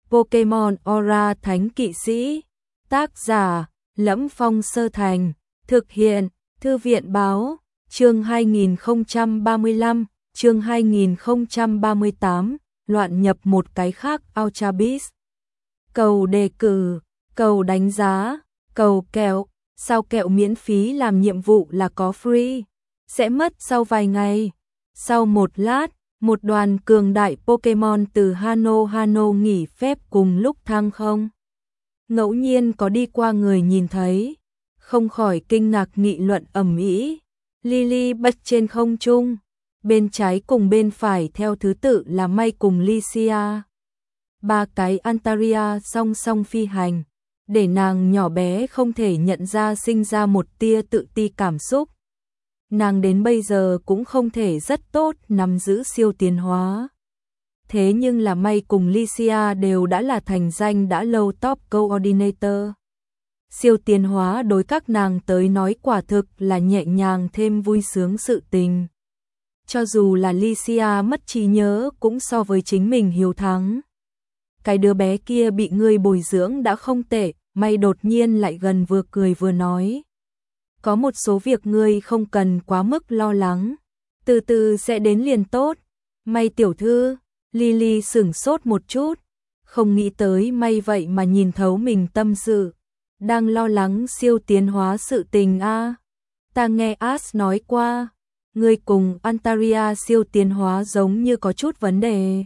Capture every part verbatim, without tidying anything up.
Pokemon Aura Thánh Kỵ Sĩ. Tác giả: Lẫm Phong Sơ Thành. Thực hiện: Thư viện báo. Chương hai nghìn không trăm ba mươi lăm, chương hai nghìn không trăm ba mươi tám, loạn nhập một cái khác Ultra Beast. Cầu đề cử, cầu đánh giá, cầu kẹo, sao kẹo miễn phí làm nhiệm vụ là có free, sẽ mất sau vài ngày. Sau một lát, một đoàn cường đại Pokemon từ Hano Hano nghỉ phép cùng lúc thăng không. Ngẫu nhiên có đi qua người nhìn thấy, không khỏi kinh ngạc nghị luận ầm ĩ. Lily bật trên không trung, bên trái cùng bên phải theo thứ tự là May cùng Lycia. Ba cái Antaria song song phi hành, để nàng nhỏ bé không thể nhận ra sinh ra một tia tự ti cảm xúc. Nàng đến bây giờ cũng không thể rất tốt nắm giữ siêu tiến hóa. Thế nhưng là May cùng Lycia đều đã là thành danh đã lâu top coordinator. Siêu tiến hóa đối các nàng tới nói quả thực là nhẹ nhàng thêm vui sướng sự tình. Cho dù là Lycia mất trí nhớ cũng so với chính mình hiếu thắng. Cái đứa bé kia bị ngươi bồi dưỡng đã không tệ, May đột nhiên lại gần vừa cười vừa nói. Có một số việc ngươi không cần quá mức lo lắng, từ từ sẽ đến liền tốt. May tiểu thư, Lily sửng sốt một chút, không nghĩ tới May vậy mà nhìn thấu mình tâm sự. Đang lo lắng siêu tiến hóa sự tình a? À? Ta nghe Ash nói qua, ngươi cùng Antaria siêu tiến hóa giống như có chút vấn đề.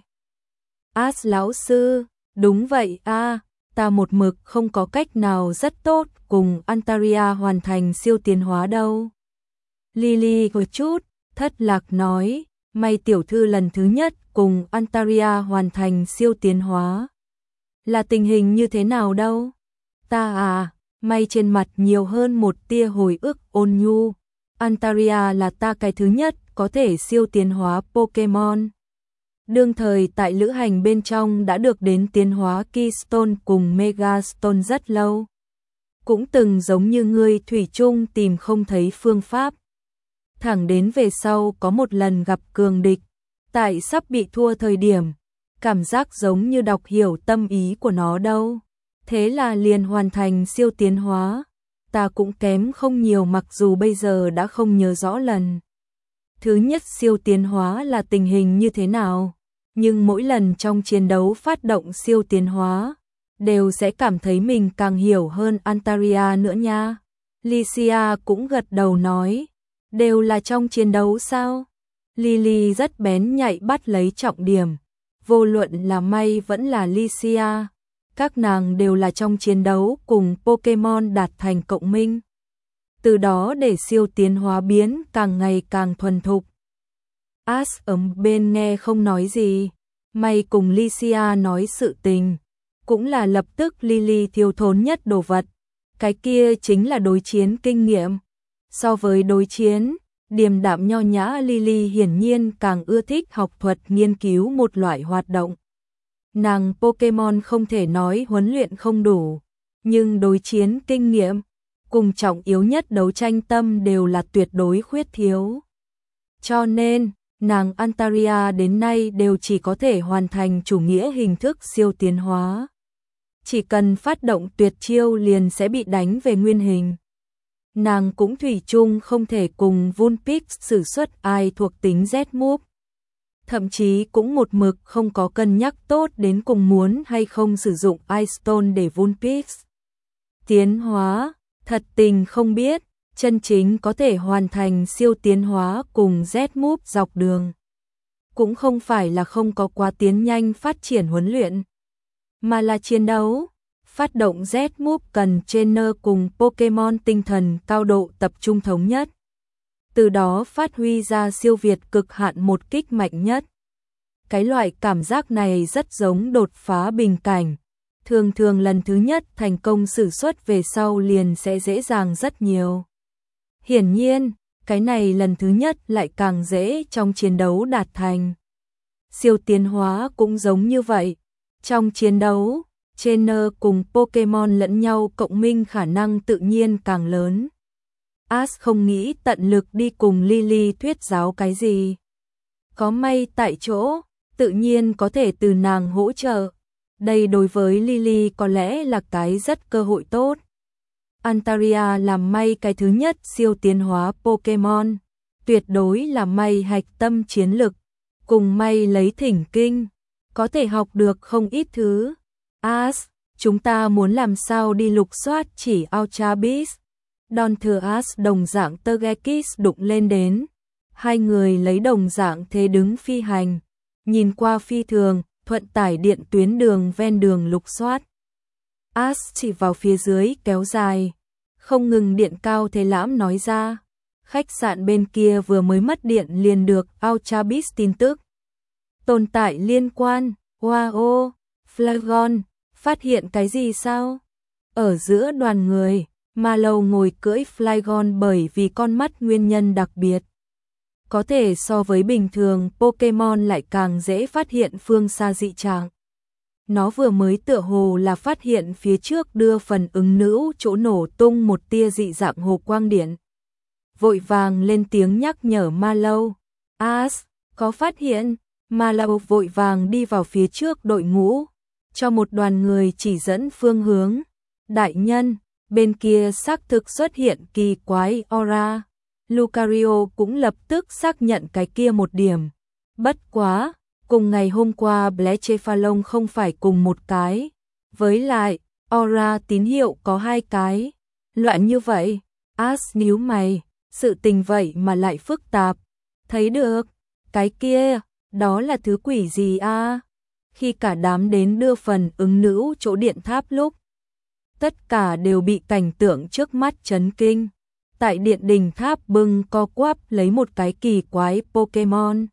Ash lão sư, đúng vậy a, à, ta một mực không có cách nào rất tốt cùng Antaria hoàn thành siêu tiến hóa đâu. Lily có chút thất lạc nói, May tiểu thư lần thứ nhất cùng Antaria hoàn thành siêu tiến hóa. Là tình hình như thế nào đâu? Ta à, May trên mặt nhiều hơn một tia hồi ức ôn nhu. Antaria là ta cái thứ nhất có thể siêu tiến hóa Pokemon. Đương thời tại lữ hành bên trong đã được đến tiến hóa Keystone cùng Megastone rất lâu. Cũng từng giống như ngươi thủy chung tìm không thấy phương pháp. Thẳng đến về sau có một lần gặp cường địch, tại sắp bị thua thời điểm, cảm giác giống như đọc hiểu tâm ý của nó đâu. Thế là liền hoàn thành siêu tiến hóa. Ta cũng kém không nhiều mặc dù bây giờ đã không nhớ rõ lần thứ nhất siêu tiến hóa là tình hình như thế nào. Nhưng mỗi lần trong chiến đấu phát động siêu tiến hóa, đều sẽ cảm thấy mình càng hiểu hơn Antaria nữa nha. Lycia cũng gật đầu nói, đều là trong chiến đấu sao? Lily rất bén nhạy bắt lấy trọng điểm, vô luận là May vẫn là Lycia. Các nàng đều là trong chiến đấu cùng Pokemon đạt thành cộng minh. Từ đó để siêu tiến hóa biến càng ngày càng thuần thục. Ash ở bên nghe không nói gì. May cùng Lycia nói sự tình. Cũng là lập tức Lily thiếu thốn nhất đồ vật. Cái kia chính là đối chiến kinh nghiệm. So với đối chiến, điềm đạm nho nhã Lily hiển nhiên càng ưa thích học thuật nghiên cứu một loại hoạt động. Nàng Pokemon không thể nói huấn luyện không đủ, nhưng đối chiến kinh nghiệm, cùng trọng yếu nhất đấu tranh tâm đều là tuyệt đối khuyết thiếu. Cho nên, nàng Antaria đến nay đều chỉ có thể hoàn thành chủ nghĩa hình thức siêu tiến hóa. Chỉ cần phát động tuyệt chiêu liền sẽ bị đánh về nguyên hình. Nàng cũng thủy chung không thể cùng Vulpix sử xuất ai thuộc tính Z-move. Thậm chí cũng một mực không có cân nhắc tốt đến cùng muốn hay không sử dụng Ice Stone để Vulpix tiến hóa, thật tình không biết, chân chính có thể hoàn thành siêu tiến hóa cùng Z-move dọc đường. Cũng không phải là không có quá tiến nhanh phát triển huấn luyện, mà là chiến đấu. Phát động Z-move cần trainer cùng Pokemon tinh thần cao độ tập trung thống nhất. Từ đó phát huy ra siêu việt cực hạn một kích mạnh nhất. Cái loại cảm giác này rất giống đột phá bình cảnh. Thường thường lần thứ nhất thành công sử xuất về sau liền sẽ dễ dàng rất nhiều. Hiển nhiên, cái này lần thứ nhất lại càng dễ trong chiến đấu đạt thành. Siêu tiến hóa cũng giống như vậy. Trong chiến đấu, trainer cùng Pokemon lẫn nhau cộng minh khả năng tự nhiên càng lớn. Ash không nghĩ tận lực đi cùng Lily thuyết giáo cái gì. Có May tại chỗ, tự nhiên có thể từ nàng hỗ trợ. Đây đối với Lily có lẽ là cái rất cơ hội tốt. Altaria làm may cái thứ nhất siêu tiến hóa Pokemon, tuyệt đối là may hạch tâm chiến lực, cùng may lấy thỉnh kinh, có thể học được không ít thứ. Ash, chúng ta muốn làm sao đi lục soát chỉ Ultra Beast. Don thừa Ash đồng dạng Togekiss đụng lên đến. Hai người lấy đồng dạng thế đứng phi hành, nhìn qua phi thường, thuận tải điện tuyến đường ven đường lục soát. Ash chỉ vào phía dưới kéo dài, không ngừng điện cao thế lãm nói ra. Khách sạn bên kia vừa mới mất điện liền được Ultra Beast tin tức. Tồn tại liên quan, wow, Flygon, phát hiện cái gì sao? Ở giữa đoàn người, Mallow ngồi cưỡi Flygon bởi vì con mắt nguyên nhân đặc biệt. Có thể so với bình thường Pokemon lại càng dễ phát hiện phương xa dị trạng. Nó vừa mới tựa hồ là phát hiện phía trước đưa phần ứng nữ chỗ nổ tung một tia dị dạng hồ quang điện. Vội vàng lên tiếng nhắc nhở Mallow. Ash, có phát hiện, Mallow vội vàng đi vào phía trước đội ngũ, cho một đoàn người chỉ dẫn phương hướng. Đại nhân, bên kia xác thực xuất hiện kỳ quái aura. Lucario cũng lập tức xác nhận cái kia một điểm. Bất quá, cùng ngày hôm qua Blacephalon không phải cùng một cái. Với lại, aura tín hiệu có hai cái. Loạn như vậy, Ash nhíu mày, sự tình vậy mà lại phức tạp. Thấy được, cái kia, đó là thứ quỷ gì a? Khi cả đám đến đưa phần ứng nữ chỗ điện tháp lúc, tất cả đều bị cảnh tượng trước mắt chấn kinh. Tại điện đỉnh tháp bưng co quắp lấy một cái kỳ quái Pokemon.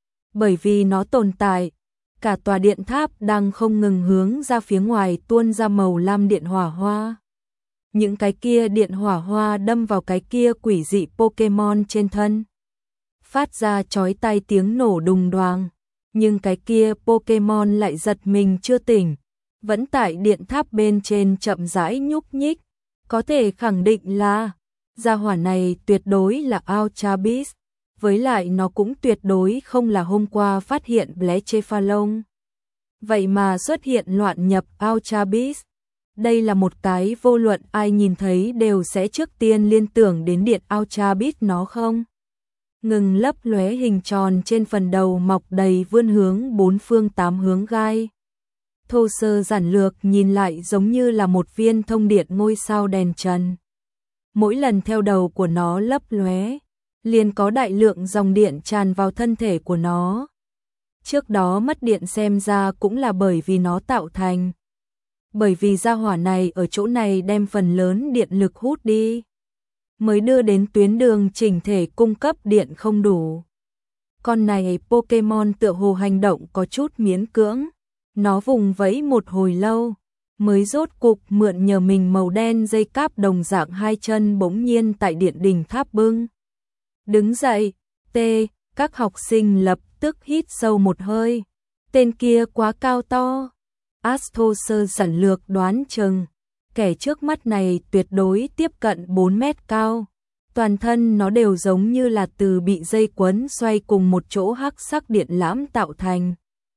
Bởi vì nó tồn tại, cả tòa điện tháp đang không ngừng hướng ra phía ngoài tuôn ra màu lam điện hỏa hoa. Những cái kia điện hỏa hoa đâm vào cái kia quỷ dị Pokemon trên thân, phát ra chói tai tiếng nổ đùng đoàng. Nhưng cái kia Pokemon lại giật mình chưa tỉnh, vẫn tại điện tháp bên trên chậm rãi nhúc nhích. Có thể khẳng định là gia hỏa này tuyệt đối là Ultra Beast, với lại nó cũng tuyệt đối không là hôm qua phát hiện Blacephalon. Vậy mà xuất hiện loạn nhập Ultra Beast. Đây là một cái vô luận ai nhìn thấy đều sẽ trước tiên liên tưởng đến điện Ultra Beast nó không? Ngừng lấp lóe hình tròn trên phần đầu mọc đầy vươn hướng bốn phương tám hướng gai. Thô sơ giản lược nhìn lại giống như là một viên thông điện ngôi sao đèn trần. Mỗi lần theo đầu của nó lấp lóe, liền có đại lượng dòng điện tràn vào thân thể của nó. Trước đó mất điện xem ra cũng là bởi vì nó tạo thành. Bởi vì gia hỏa này ở chỗ này đem phần lớn điện lực hút đi, mới đưa đến tuyến đường chỉnh thể cung cấp điện không đủ. Con này Pokemon tựa hồ hành động có chút miễn cưỡng. Nó vùng vẫy một hồi lâu, mới rốt cục mượn nhờ mình màu đen dây cáp đồng dạng hai chân bỗng nhiên tại điện đỉnh tháp bưng. Đứng dậy, tê, các học sinh lập tức hít sâu một hơi. Tên kia quá cao to. Astro sơ giản lược đoán chừng, kẻ trước mắt này tuyệt đối tiếp cận bốn mét cao. Toàn thân nó đều giống như là từ bị dây quấn xoay cùng một chỗ hắc sắc điện lãm tạo thành.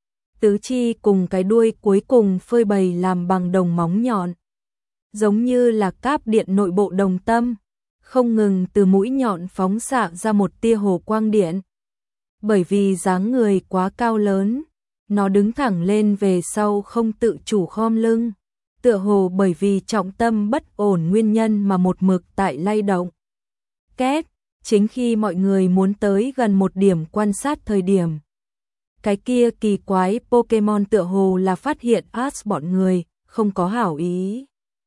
Tứ chi cùng cái đuôi cuối cùng phơi bày làm bằng đồng móng nhọn, giống như là cáp điện nội bộ đồng tâm, không ngừng từ mũi nhọn phóng xạ ra một tia hồ quang điện. Bởi vì dáng người quá cao lớn, nó đứng thẳng lên về sau không tự chủ khom lưng, tựa hồ bởi vì trọng tâm bất ổn nguyên nhân mà một mực tại lay động. Két, chính khi mọi người muốn tới gần một điểm quan sát thời điểm, cái kia kỳ quái Pokemon tựa hồ là phát hiện Ash bọn người, không có hảo ý.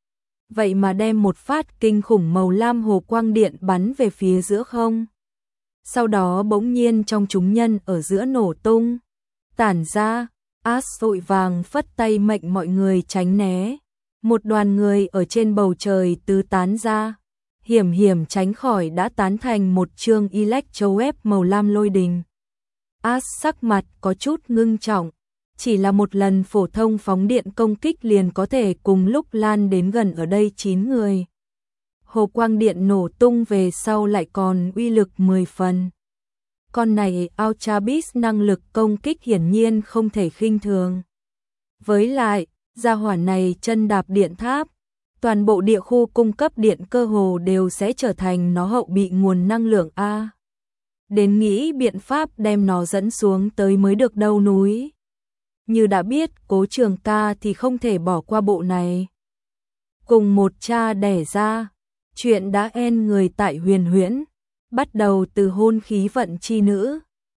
Vậy mà đem một phát kinh khủng màu lam hồ quang điện bắn về phía giữa không. Sau đó bỗng nhiên trong chúng nhân ở giữa nổ tung, tản ra, Ash vội vàng phất tay mệnh mọi người tránh né. Một đoàn người ở trên bầu trời tứ tán ra, hiểm hiểm tránh khỏi đã tán thành một chương Electroweb màu lam lôi đình. Ash sắc mặt có chút ngưng trọng, chỉ là một lần phổ thông phóng điện công kích liền có thể cùng lúc lan đến gần ở đây chín người. Hồ quang điện nổ tung về sau lại còn uy lực mười phần. Con này Ultra Beast năng lực công kích hiển nhiên không thể khinh thường. Với lại, Gia hỏa này chân đạp điện tháp, toàn bộ địa khu cung cấp điện cơ hồ đều sẽ trở thành nó hậu bị nguồn năng lượng A. Đến nghĩ biện pháp đem nó dẫn xuống tới mới được đâu núi. Như đã biết Cố Trường Ca thì không thể bỏ qua bộ này. Cùng một cha đẻ ra, chuyện đã en người tại Huyền Huyễn, bắt đầu từ hôn khí vận chi nữ,